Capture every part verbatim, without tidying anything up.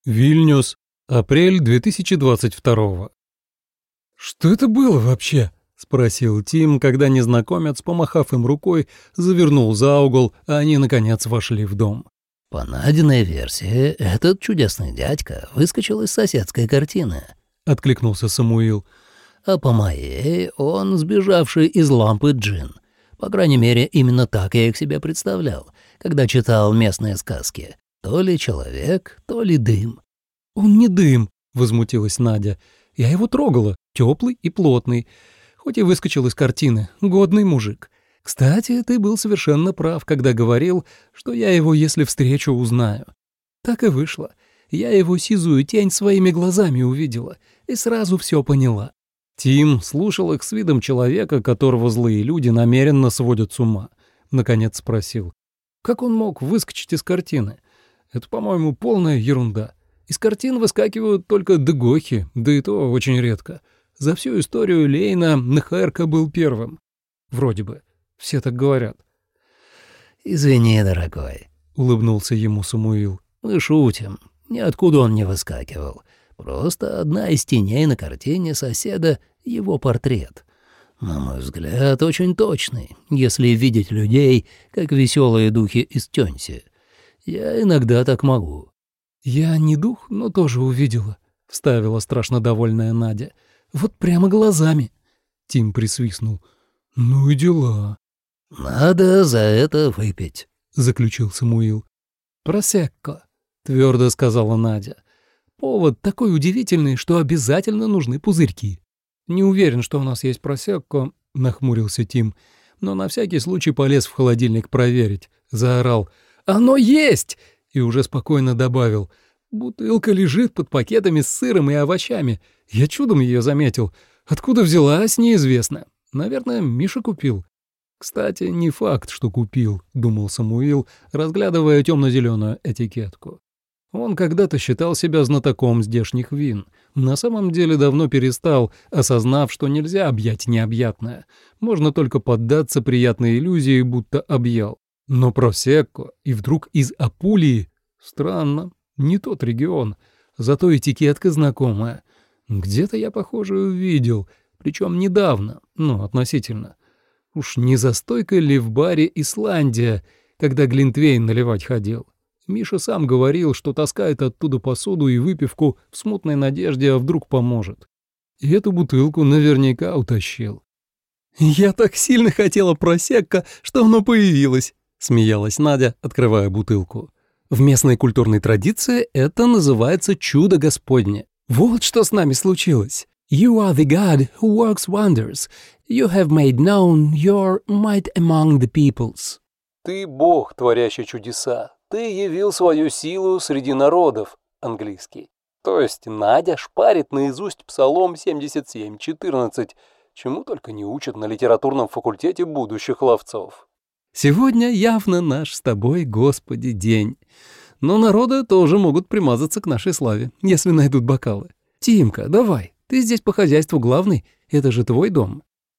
Вильнюс, апрель две тысячи двадцать второго. «Что это было вообще?» — спросил Тим, когда незнакомец, помахав им рукой, завернул за угол, а они, наконец, вошли в дом. «По Надиной версии, этот чудесный дядька выскочил из соседской картины», — откликнулся Самуил. «А по моей, он сбежавший из лампы джин. По крайней мере, именно так я их себе представлял, когда читал местные сказки. То ли человек, то ли дым». «Он не дым», — возмутилась Надя. «Я его трогала, теплый и плотный, хоть и выскочил из картины, годный мужик. Кстати, ты был совершенно прав, когда говорил, что я его, если встречу, узнаю. Так и вышло. Я его сизую тень своими глазами увидела и сразу все поняла». Тим слушал их с видом человека, которого злые люди намеренно сводят с ума. Наконец спросил, как он мог выскочить из картины? Это, по-моему, полная ерунда. Из картин выскакивают только дегохи, да и то очень редко. За всю историю Лейна Нхаэрка был первым. Вроде бы. Все так говорят. «Извини, дорогой», — улыбнулся ему Самуил. «Мы шутим. Ниоткуда он не выскакивал. Просто одна из теней на картине соседа — его портрет. На мой взгляд, очень точный, если видеть людей, как веселые духи из Тёнси. Я иногда так могу». «Я не дух, но тоже увидела», — вставила страшно довольная Надя. «Вот прямо глазами». Тим присвистнул. «Ну и дела». «Надо за это выпить», — заключил Самуил. «Просекко», — твердо сказала Надя. «Повод такой удивительный, что обязательно нужны пузырьки». «Не уверен, что у нас есть просекко», — нахмурился Тим, но на всякий случай полез в холодильник проверить. Заорал «Оно есть!» и уже спокойно добавил «Бутылка лежит под пакетами с сыром и овощами. Я чудом ее заметил. Откуда взялась, неизвестно. Наверное, Миша купил». «Кстати, не факт, что купил», — думал Самуил, разглядывая темно-зеленую этикетку. Он когда-то считал себя знатоком здешних вин. На самом деле давно перестал, осознав, что нельзя объять необъятное. Можно только поддаться приятной иллюзии, будто объял. Но просекко и вдруг из Апулии? Странно, не тот регион. Зато этикетка знакомая. Где-то я, похоже, увидел, причем недавно, ну, относительно. Уж не за стойкой ли в баре «Исландия», когда глинтвейн наливать ходил? Миша сам говорил, что таскает оттуда посуду и выпивку в смутной надежде, а вдруг поможет. И эту бутылку наверняка утащил. «Я так сильно хотела просекко, что оно появилось», — смеялась Надя, открывая бутылку. «В местной культурной традиции это называется чудо Господне. Вот что с нами случилось. You are the God who works wonders. You have made known your might among the peoples». «Ты Бог, творящий чудеса. Ты явил свою силу среди народов», английский. То есть Надя шпарит наизусть Псалом семьдесят семь четырнадцать, чему только не учат на литературном факультете будущих ловцов. «Сегодня явно наш с тобой, Господи, день. Но народы тоже могут примазаться к нашей славе, если найдут бокалы. Тимка, давай, ты здесь по хозяйству главный, это же твой дом».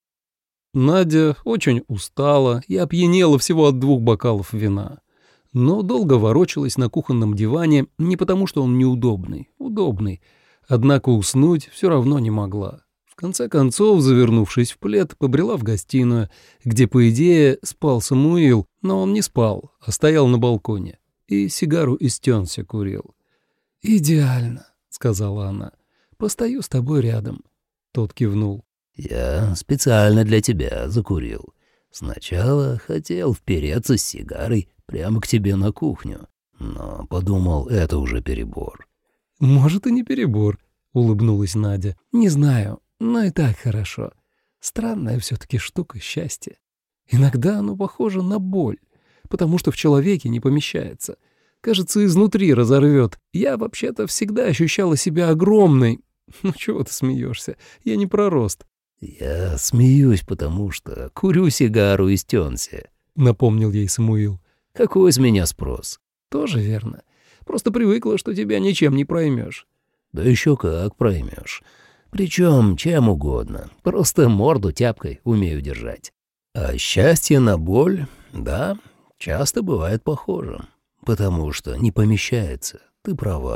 Надя очень устала и опьянела всего от двух бокалов вина. Но долго ворочалась на кухонном диване не потому, что он неудобный, удобный, однако уснуть все равно не могла. В конце концов, завернувшись в плед, побрела в гостиную, где, по идее, спал Самуил, но он не спал, а стоял на балконе и сигару из Тёнси курил. «Идеально», — сказала она, — «постою с тобой рядом». Тот кивнул. «Я специально для тебя закурил. Сначала хотел впереться с сигарой прямо к тебе на кухню, но подумал, это уже перебор». «Может, и не перебор», — улыбнулась Надя. «Не знаю, но и так хорошо. Странная все-таки штука счастье. Иногда оно похоже на боль, потому что в человеке не помещается. Кажется, изнутри разорвет. Я вообще-то всегда ощущала себя огромной. Ну чего ты смеешься? Я не про рост». «Я смеюсь, потому что курю сигару из Тёнси», — напомнил ей Самуил. «Какой с меня спрос?» «Тоже верно. Просто привыкла, что тебя ничем не проймешь». «Да еще как проймешь. Причем чем угодно. Просто морду тяпкой умею держать. А счастье на боль, да, часто бывает похожим, потому что не помещается. Ты права».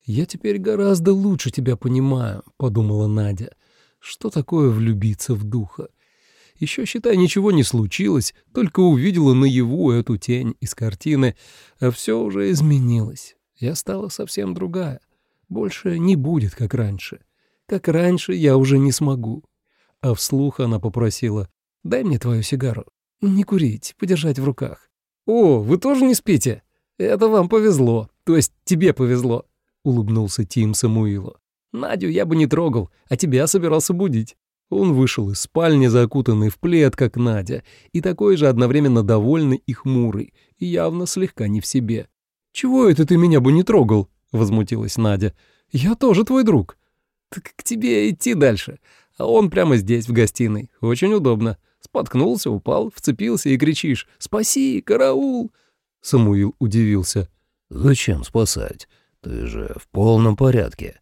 «Я теперь гораздо лучше тебя понимаю», — подумала Надя. «Что такое влюбиться в духа? Еще, считай, ничего не случилось, только увидела наяву эту тень из картины, а все уже изменилось. Я стала совсем другая. Больше не будет, как раньше. Как раньше я уже не смогу». А вслух она попросила: «Дай мне твою сигару. Не курить, подержать в руках». «О, вы тоже не спите? Это вам повезло, то есть тебе повезло», — улыбнулся Тим Самуилу. «Надю я бы не трогал, а тебя собирался будить». Он вышел из спальни, закутанный в плед, как Надя, и такой же одновременно довольный и хмурый, и явно слегка не в себе. «Чего это ты меня бы не трогал?» — возмутилась Надя. «Я тоже твой друг». «Так к тебе идти дальше, а он прямо здесь, в гостиной. Очень удобно. Споткнулся, упал, вцепился и кричишь: «Спаси! Караул!» Самуил удивился. «Зачем спасать? Ты же в полном порядке».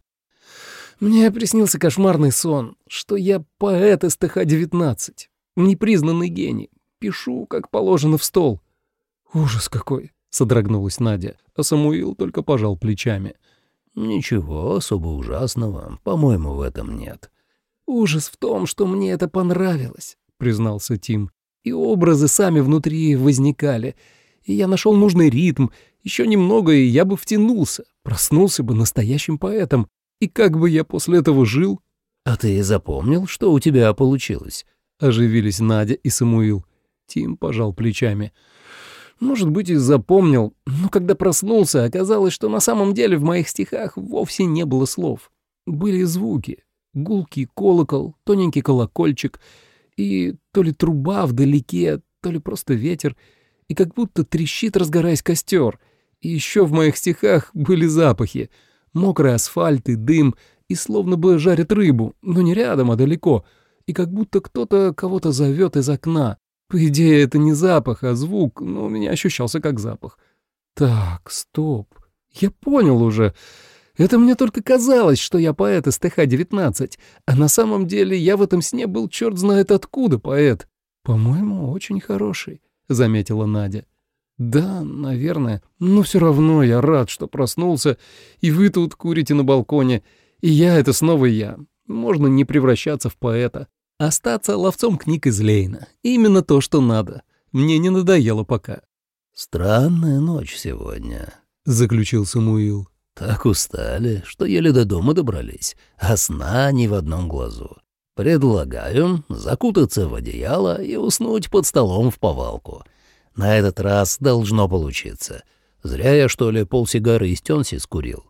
«Мне приснился кошмарный сон, что я поэт эс тэ ха девятнадцать, непризнанный гений. Пишу, как положено, в стол». «Ужас какой!» — содрогнулась Надя, а Самуил только пожал плечами. «Ничего особо ужасного, по-моему, в этом нет». «Ужас в том, что мне это понравилось», — признался Тим. «И образы сами внутри возникали, и я нашел нужный ритм. Еще немного, и я бы втянулся, проснулся бы настоящим поэтом. И как бы я после этого жил?» «А ты запомнил, что у тебя получилось?» — оживились Надя и Самуил. Тим пожал плечами. «Может быть, и запомнил, но когда проснулся, оказалось, что на самом деле в моих стихах вовсе не было слов. Были звуки. Гулкий колокол, тоненький колокольчик, и то ли труба вдалеке, то ли просто ветер, и как будто трещит, разгораясь, костер. И еще в моих стихах были запахи. Мокрый асфальт и дым, и словно бы жарят рыбу, но не рядом, а далеко, и как будто кто-то кого-то зовет из окна. По идее, это не запах, а звук, но у меня ощущался как запах. Так, стоп, я понял уже. Это мне только казалось, что я поэт эс тэ ха девятнадцать, а на самом деле я в этом сне был черт знает откуда поэт. По-моему, очень хороший», — заметила Надя. «Да, наверное, но все равно я рад, что проснулся, и вы тут курите на балконе, и я — это снова я. Можно не превращаться в поэта, остаться ловцом книг из Лейна. Именно то, что надо. Мне не надоело пока». «Странная ночь сегодня», — заключил Самуил. «Так устали, что еле до дома добрались, а сна ни в одном глазу. Предлагаю закутаться в одеяло и уснуть под столом в повалку. На этот раз должно получиться. Зря я, что ли, полсигары из Тёнси скурил».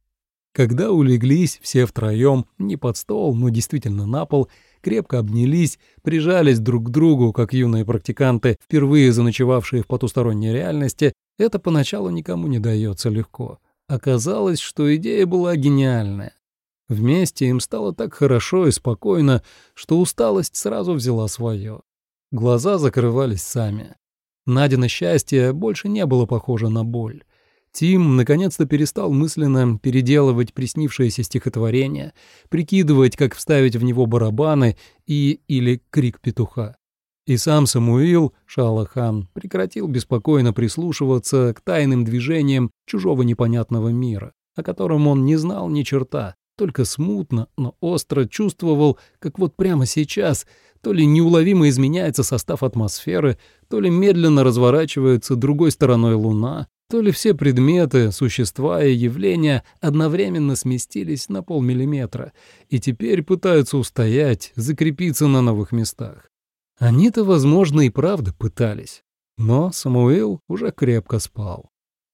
Когда улеглись все втроем, не под стол, но действительно на пол, крепко обнялись, прижались друг к другу, как юные практиканты, впервые заночевавшие в потусторонней реальности, это поначалу никому не дается легко. Оказалось, что идея была гениальная. Вместе им стало так хорошо и спокойно, что усталость сразу взяла свое. Глаза закрывались сами. Надино счастье больше не было похоже на боль. Тим наконец-то перестал мысленно переделывать приснившееся стихотворение, прикидывать, как вставить в него барабаны и или крик петуха. И сам Самуил Шалахан прекратил беспокойно прислушиваться к тайным движениям чужого непонятного мира, о котором он не знал ни черта, только смутно, но остро чувствовал, как вот прямо сейчас то ли неуловимо изменяется состав атмосферы, то ли медленно разворачивается другой стороной луна, то ли все предметы, существа и явления одновременно сместились на полмиллиметра и теперь пытаются устоять, закрепиться на новых местах. Они-то, возможно, и правда пытались, но Самуил уже крепко спал.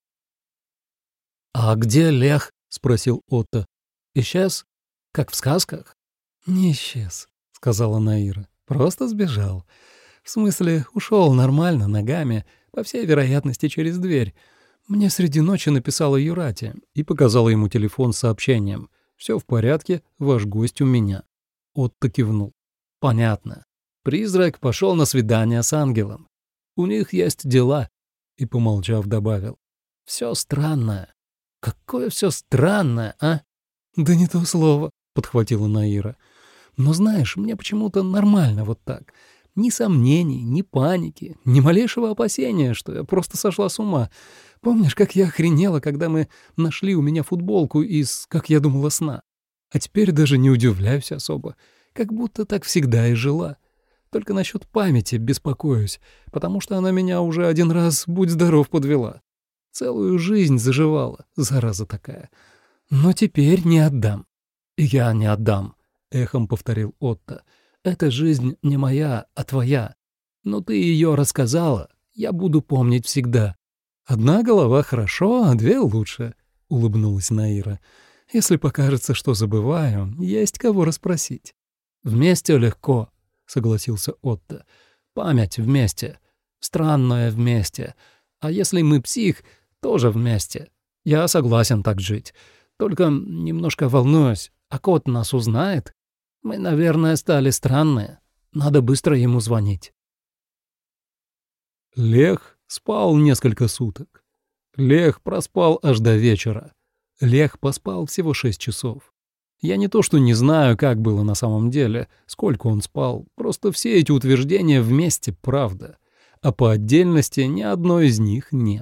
«А где Лех?» — спросил Отто. «Исчез? Как в сказках?» «Не исчез», — сказала Наира. «Просто сбежал. В смысле, ушел нормально, ногами, по всей вероятности, через дверь. Мне среди ночи написала Юрати и показала ему телефон с сообщением. «Все в порядке, ваш гость у меня». Отто кивнул. «Понятно. Призрак пошел на свидание с ангелом. У них есть дела». И, помолчав, добавил. «Все странное». «Какое все странное, а?» «Да не то слово», — подхватила Наира. «Но знаешь, мне почему-то нормально вот так. Ни сомнений, ни паники, ни малейшего опасения, что я просто сошла с ума. Помнишь, как я охренела, когда мы нашли у меня футболку из, как я думала, сна? А теперь даже не удивляюсь особо, как будто так всегда и жила. Только насчет памяти беспокоюсь, потому что она меня уже один раз, будь здоров, подвела. Целую жизнь заживала, зараза такая. Но теперь не отдам. Я не отдам, — эхом повторил Отто. Эта жизнь не моя, а твоя. Но ты ее рассказала, я буду помнить всегда. Одна голова хорошо, а две лучше, — улыбнулась Наира. Если покажется, что забываю, есть кого расспросить. Вместе легко, — согласился Отто. Память вместе, странное вместе. А если мы псих, тоже вместе. Я согласен так жить. Только немножко волнуюсь, а кот нас узнает? Мы, наверное, стали странные. Надо быстро ему звонить. Лех спал несколько суток. Лех проспал аж до вечера. Лех поспал всего шесть часов. Я не то что не знаю, как было на самом деле, сколько он спал, просто все эти утверждения вместе правда, а по отдельности ни одной из них нет.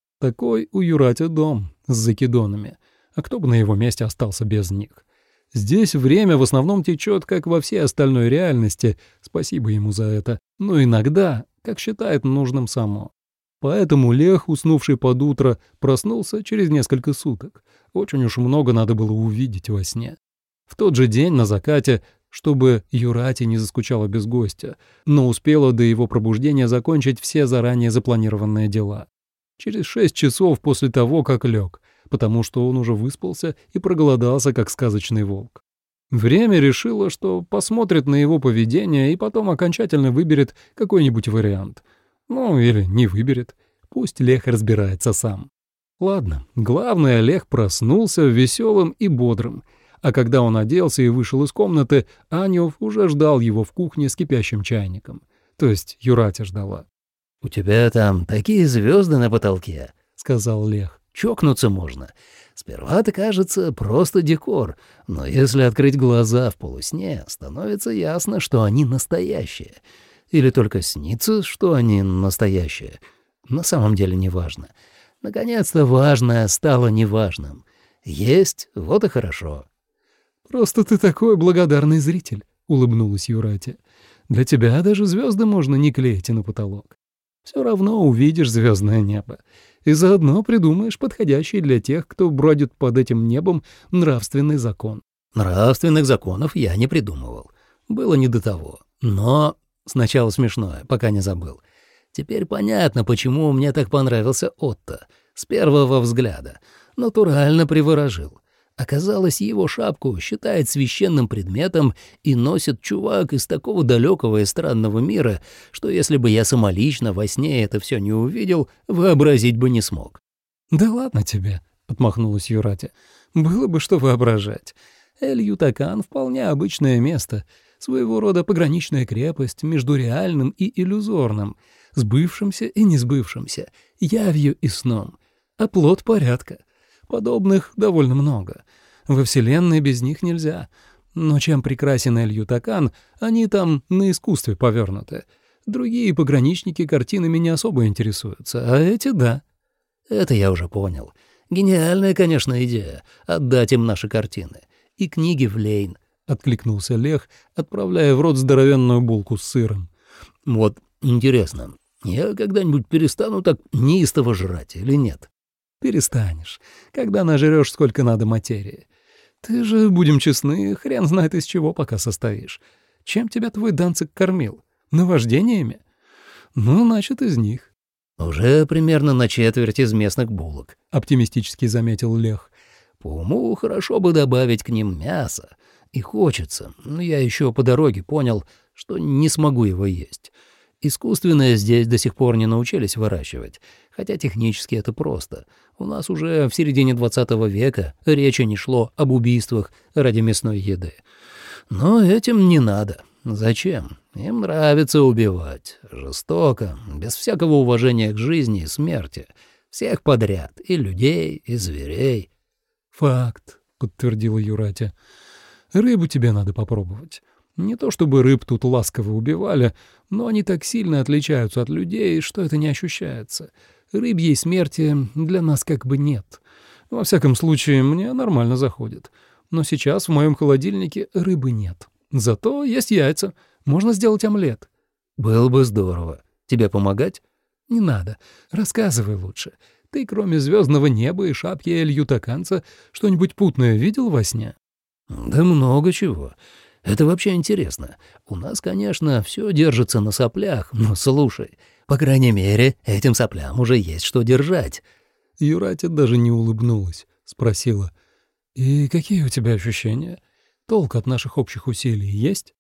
Такой у Юрати дом с закидонами, а кто бы на его месте остался без них? Здесь время в основном течет, как во всей остальной реальности, спасибо ему за это, но иногда, как считает нужным само. Поэтому Лех, уснувший под утро, проснулся через несколько суток. Очень уж много надо было увидеть во сне. В тот же день на закате, чтобы Юрати не заскучала без гостя, но успела до его пробуждения закончить все заранее запланированные дела. Через шесть часов после того, как лег, потому что он уже выспался и проголодался, как сказочный волк. Время решило, что посмотрит на его поведение и потом окончательно выберет какой-нибудь вариант. Ну, или не выберет. Пусть Лех разбирается сам. Ладно, главное, Лех проснулся веселым и бодрым, а когда он оделся и вышел из комнаты, Анёв уже ждал его в кухне с кипящим чайником. То есть Юратя ждала. «У тебя там такие звезды на потолке», — сказал Лех. «Чокнуться можно. Сперва-то кажется просто декор, но если открыть глаза в полусне, становится ясно, что они настоящие. Или только снится, что они настоящие. На самом деле неважно. Наконец-то важное стало неважным. Есть, вот и хорошо». «Просто ты такой благодарный зритель», — улыбнулась Юратя. «Для тебя даже звезды можно не клеить на потолок. Все равно увидишь звездное небо. И заодно придумаешь подходящий для тех, кто бродит под этим небом, нравственный закон». Нравственных законов я не придумывал. Было не до того. Но сначала смешное, пока не забыл. Теперь понятно, почему мне так понравился Отто. С первого взгляда. Натурально приворожил. Оказалось, его шапку считает священным предметом и носит чувак из такого далекого и странного мира, что если бы я самолично во сне это все не увидел, вообразить бы не смог. «Да ладно тебе», — отмахнулась Юратя. «Было бы что воображать. Эль-Ютакан — вполне обычное место, своего рода пограничная крепость между реальным и иллюзорным, сбывшимся и несбывшимся, явью и сном, оплот порядка. Подобных довольно много. Во Вселенной без них нельзя. Но чем прекрасен Эль-Ютакан, они там на искусстве повернуты. Другие пограничники картинами не особо интересуются, а эти — да». «Это я уже понял. Гениальная, конечно, идея — отдать им наши картины. И книги в Лейн», — откликнулся Лех, отправляя в рот здоровенную булку с сыром. «Вот интересно, я когда-нибудь перестану так неистово жрать или нет?» «Перестанешь, когда нажрёшь сколько надо материи. Ты же, будем честны, хрен знает из чего пока состоишь. Чем тебя твой Данцик кормил? Наваждениями? Ну, значит, из них». «Уже примерно на четверть из местных булок», — оптимистически заметил Лех. «По уму хорошо бы добавить к ним мясо. И хочется, но я еще по дороге понял, что не смогу его есть. Искусственное здесь до сих пор не научились выращивать, хотя технически это просто. У нас уже в середине двадцатого века речи не шло об убийствах ради мясной еды. Но этим не надо. Зачем? Им нравится убивать. Жестоко, без всякого уважения к жизни и смерти. Всех подряд, и людей, и зверей». «Факт», — подтвердила Юратя. «Рыбу тебе надо попробовать. Не то чтобы рыб тут ласково убивали, но они так сильно отличаются от людей, что это не ощущается. Рыбьей смерти для нас как бы нет. Во всяком случае, мне нормально заходит. Но сейчас в моем холодильнике рыбы нет. Зато есть яйца. Можно сделать омлет». «Было бы здорово. Тебе помогать?» «Не надо. Рассказывай лучше. Ты, кроме звездного неба и шапки эль-ютаканца, что-нибудь путное видел во сне?» «Да много чего. Это вообще интересно. У нас, конечно, все держится на соплях, но слушай, по крайней мере, этим соплям уже есть что держать». Юратя даже не улыбнулась, спросила: «И какие у тебя ощущения? Толк от наших общих усилий есть?»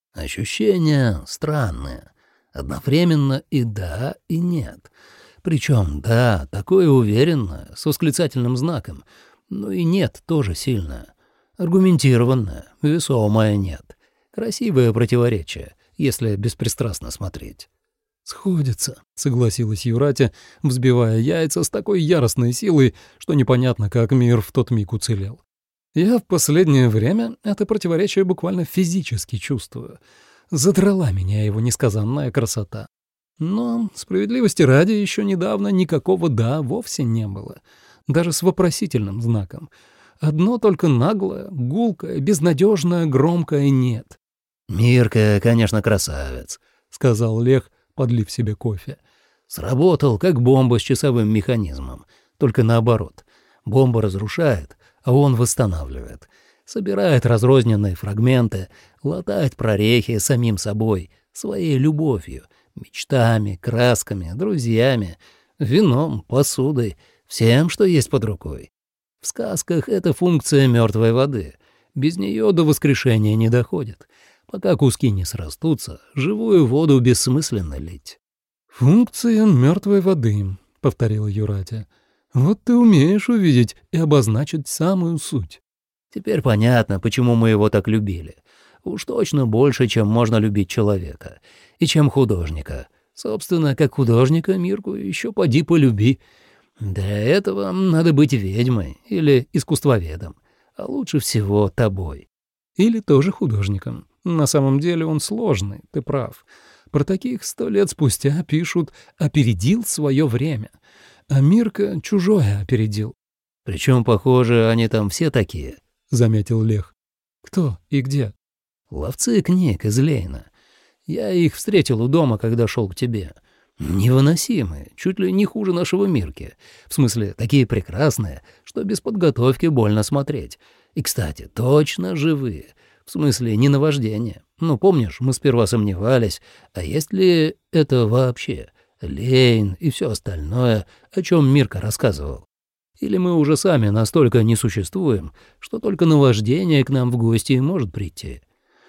«Ощущения странные. Одновременно и да, и нет. Причем да, такое уверенное, с восклицательным знаком, но и нет тоже сильное. Аргументированное, весомое нет. Красивое противоречие, если беспристрастно смотреть». «Сходится», — согласилась Юратя, взбивая яйца с такой яростной силой, что непонятно, как мир в тот миг уцелел. «Я в последнее время это противоречие буквально физически чувствую. Задрала меня его несказанная красота. Но, справедливости ради, еще недавно никакого «да» вовсе не было, даже с вопросительным знаком. Одно только наглое, гулкое, безнадежное, громкое «нет». «Мирка, конечно, красавец», — сказал Лех, подлив себе кофе. «Сработал, как бомба с часовым механизмом, только наоборот. Бомба разрушает, а он восстанавливает. Собирает разрозненные фрагменты, латает прорехи самим собой, своей любовью, мечтами, красками, друзьями, вином, посудой, всем, что есть под рукой. В сказках это функция мертвой воды. Без нее до воскрешения не доходит. Пока куски не срастутся, живую воду бессмысленно лить». «Функция мертвой воды», — повторила Юратя. «Вот ты умеешь увидеть и обозначить самую суть». «Теперь понятно, почему мы его так любили. Уж точно больше, чем можно любить человека. И чем художника. Собственно, как художника Мирку еще поди полюби. Для этого надо быть ведьмой или искусствоведом, а лучше всего тобой». «Или тоже художником. На самом деле он сложный, ты прав. Про таких сто лет спустя пишут «опередил свое время». А Мирка чужое опередил». «Причем, похоже, они там все такие», — заметил Лех. «Кто и где?» «Ловцы книг из Лейна. Я их встретил у дома, когда шел к тебе. Невыносимые, чуть ли не хуже нашего Мирки. В смысле, такие прекрасные, что без подготовки больно смотреть. И, кстати, точно живые. В смысле, не наваждение. Ну, помнишь, мы сперва сомневались, а есть ли это вообще Лейн и все остальное, о чем Мирка рассказывал. Или мы уже сами настолько не существуем, что только наваждение к нам в гости может прийти.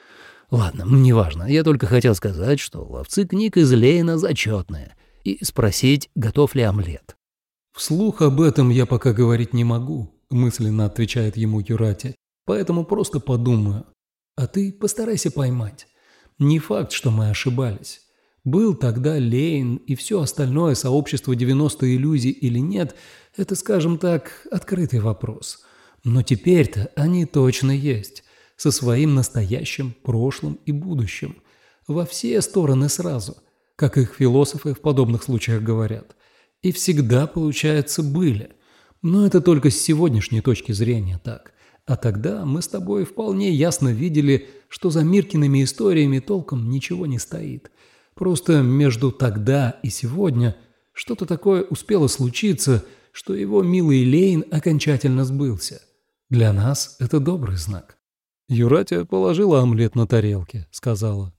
Ладно, неважно, я только хотел сказать, что ловцы книг из Лейна зачетные, и спросить, готов ли омлет». «Вслух об этом я пока говорить не могу», — мысленно отвечает ему Юратя, «поэтому просто подумаю. А ты постарайся поймать. Не факт, что мы ошибались. Был тогда Лейн и все остальное сообщество девяносто иллюзий или нет, это, скажем так, открытый вопрос. Но теперь-то они точно есть, со своим настоящим, прошлым и будущим. Во все стороны сразу, как их философы в подобных случаях говорят. И всегда, получается, были. Но это только с сегодняшней точки зрения так. А тогда мы с тобой вполне ясно видели, что за Миркиными историями толком ничего не стоит. Просто между тогда и сегодня что-то такое успело случиться, что его милый Лейн окончательно сбылся. Для нас это добрый знак». Юратя положила омлет на тарелке, сказала: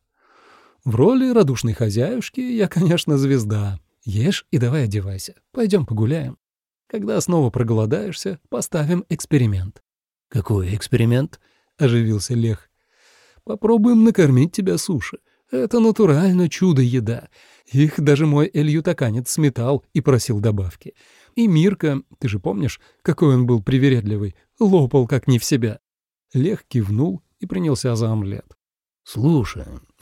«В роли радушной хозяюшки я, конечно, звезда. Ешь и давай одевайся. Пойдем погуляем. Когда снова проголодаешься, поставим эксперимент». «Какой эксперимент?» — оживился Лех. «Попробуем накормить тебя суши. Это натурально чудо-еда. Их даже мой эль-ютаканец сметал и просил добавки. И Мирка, ты же помнишь, какой он был привередливый, лопал как не в себя». Лех кивнул и принялся за омлет. «Слушай,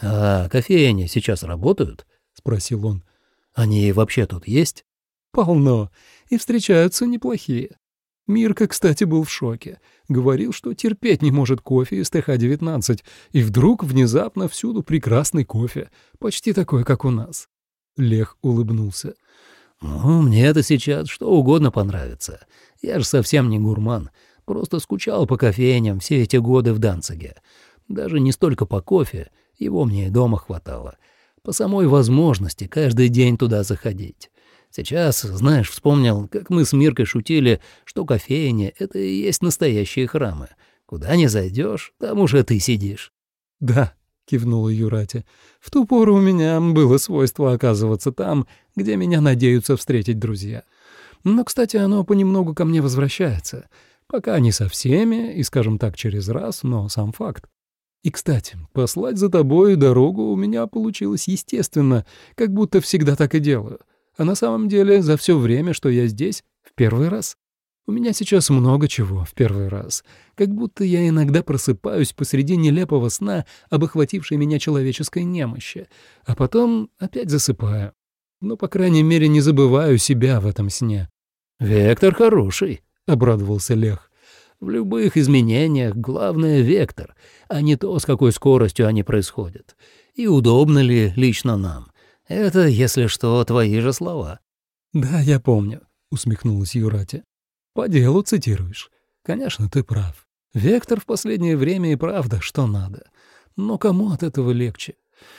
а кофейни сейчас работают?» — спросил он. «Они вообще тут есть?» «Полно. И встречаются неплохие. Мирка, кстати, был в шоке. Говорил, что терпеть не может кофе из тэ ха девятнадцать, и вдруг внезапно всюду прекрасный кофе, почти такой, как у нас». Лех улыбнулся. «Ну, мне-то сейчас что угодно понравится. Я же совсем не гурман. Просто скучал по кофейням все эти годы в Данциге. Даже не столько по кофе, его мне и дома хватало. По самой возможности каждый день туда заходить. Сейчас, знаешь, вспомнил, как мы с Миркой шутили, что кофейня — это и есть настоящие храмы. Куда не зайдешь, там уже ты сидишь». «Да», — кивнула Юрати, — «в ту пору у меня было свойство оказываться там, где меня надеются встретить друзья. Но, кстати, оно понемногу ко мне возвращается. Пока не со всеми, и, скажем так, через раз, но сам факт. И, кстати, послать за тобой дорогу у меня получилось естественно, как будто всегда так и делаю. А на самом деле за все время, что я здесь, в первый раз. У меня сейчас много чего в первый раз. Как будто я иногда просыпаюсь посреди нелепого сна об охватившей меня человеческой немощи, а потом опять засыпаю. Но, по крайней мере, не забываю себя в этом сне». «Вектор хороший», — обрадовался Лех. «В любых изменениях главное — вектор, а не то, с какой скоростью они происходят. И удобно ли лично нам. Это, если что, твои же слова». «Да, я помню», — усмехнулась Юрати. «По делу цитируешь. Конечно, ты прав. Вектор в последнее время и правда что надо. Но кому от этого легче?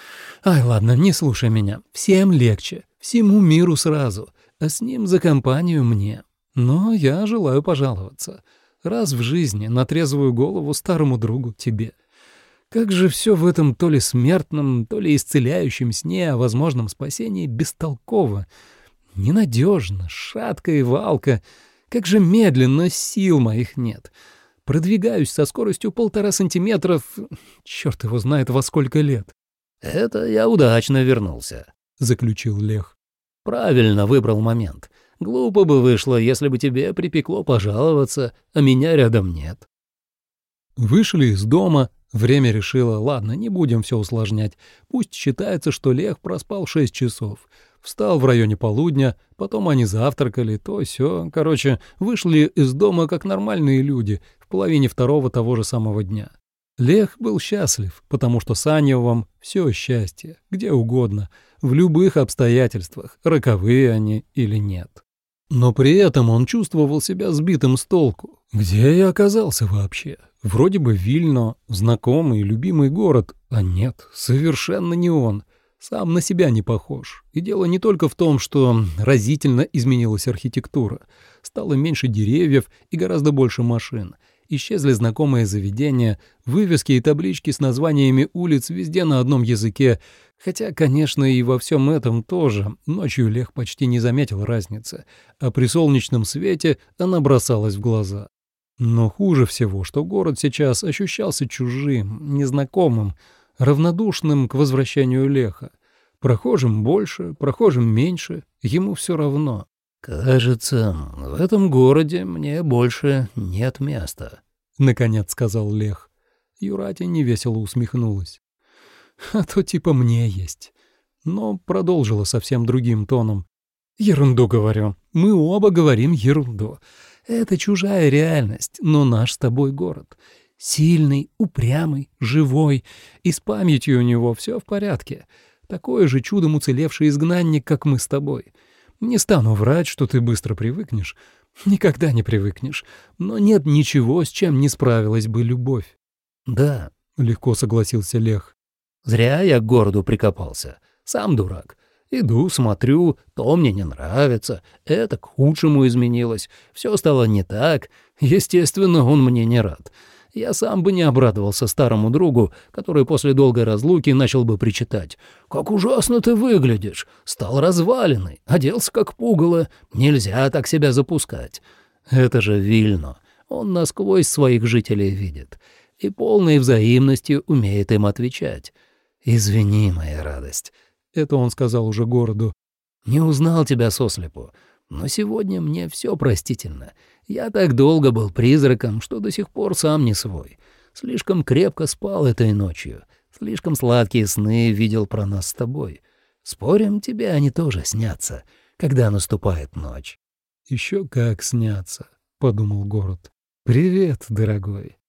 Ай, ладно, не слушай меня. Всем легче, всему миру сразу, а с ним за компанию мне. Но я желаю пожаловаться. Раз в жизни на трезвую голову старому другу тебе. Как же все в этом то ли смертном, то ли исцеляющем сне о возможном спасении бестолково, ненадежно, шатко и валко. Как же медленно, сил моих нет. Продвигаюсь со скоростью полтора сантиметров, черт его знает во сколько лет». «Это я удачно вернулся», — заключил Лех. «Правильно выбрал момент. Глупо бы вышло, если бы тебе припекло пожаловаться, а меня рядом нет». Вышли из дома. Время решило, ладно, не будем все усложнять. Пусть считается, что Лех проспал шесть часов. Встал в районе полудня, потом они завтракали, то сё. Короче, вышли из дома как нормальные люди в половине второго того же самого дня. Лех был счастлив, потому что с Аньевым все счастье, где угодно, в любых обстоятельствах, роковые они или нет. Но при этом он чувствовал себя сбитым с толку. Где я оказался вообще? Вроде бы Вильно, знакомый, любимый город, а нет, совершенно не он. Сам на себя не похож. И дело не только в том, что разительно изменилась архитектура. Стало меньше деревьев и гораздо больше машин. Исчезли знакомые заведения, вывески и таблички с названиями улиц везде на одном языке. Хотя, конечно, и во всем этом тоже. Ночью Лех почти не заметил разницы, а при солнечном свете она бросалась в глаза. Но хуже всего, что город сейчас ощущался чужим, незнакомым, равнодушным к возвращению Леха. Прохожим больше, прохожим меньше, ему все равно. «Кажется, в этом городе мне больше нет места», — наконец сказал Лех. Юрати невесело усмехнулась. «А то типа мне есть». Но продолжила совсем другим тоном. «Ерунду говорю. Мы оба говорим ерунду. Это чужая реальность, но наш с тобой город. Сильный, упрямый, живой, и с памятью у него все в порядке. Такой же чудом уцелевший изгнанник, как мы с тобой. Не стану врать, что ты быстро привыкнешь. Никогда не привыкнешь. Но нет ничего, с чем не справилась бы любовь». «Да», — легко согласился Лех. «Зря я к городу прикопался. Сам дурак. Иду, смотрю, то мне не нравится, это к худшему изменилось, все стало не так. Естественно, он мне не рад. Я сам бы не обрадовался старому другу, который после долгой разлуки начал бы причитать: «Как ужасно ты выглядишь! Стал разваленный, оделся как пугало, нельзя так себя запускать». Это же Вильно, он насквозь своих жителей видит и полной взаимностью умеет им отвечать. «Извини, моя радость», — это он сказал уже городу, — «не узнал тебя сослепу, но сегодня мне все простительно. Я так долго был призраком, что до сих пор сам не свой. Слишком крепко спал этой ночью, слишком сладкие сны видел про нас с тобой. Спорим, тебе они тоже снятся, когда наступает ночь». «Еще как снятся», — подумал город. «Привет, дорогой».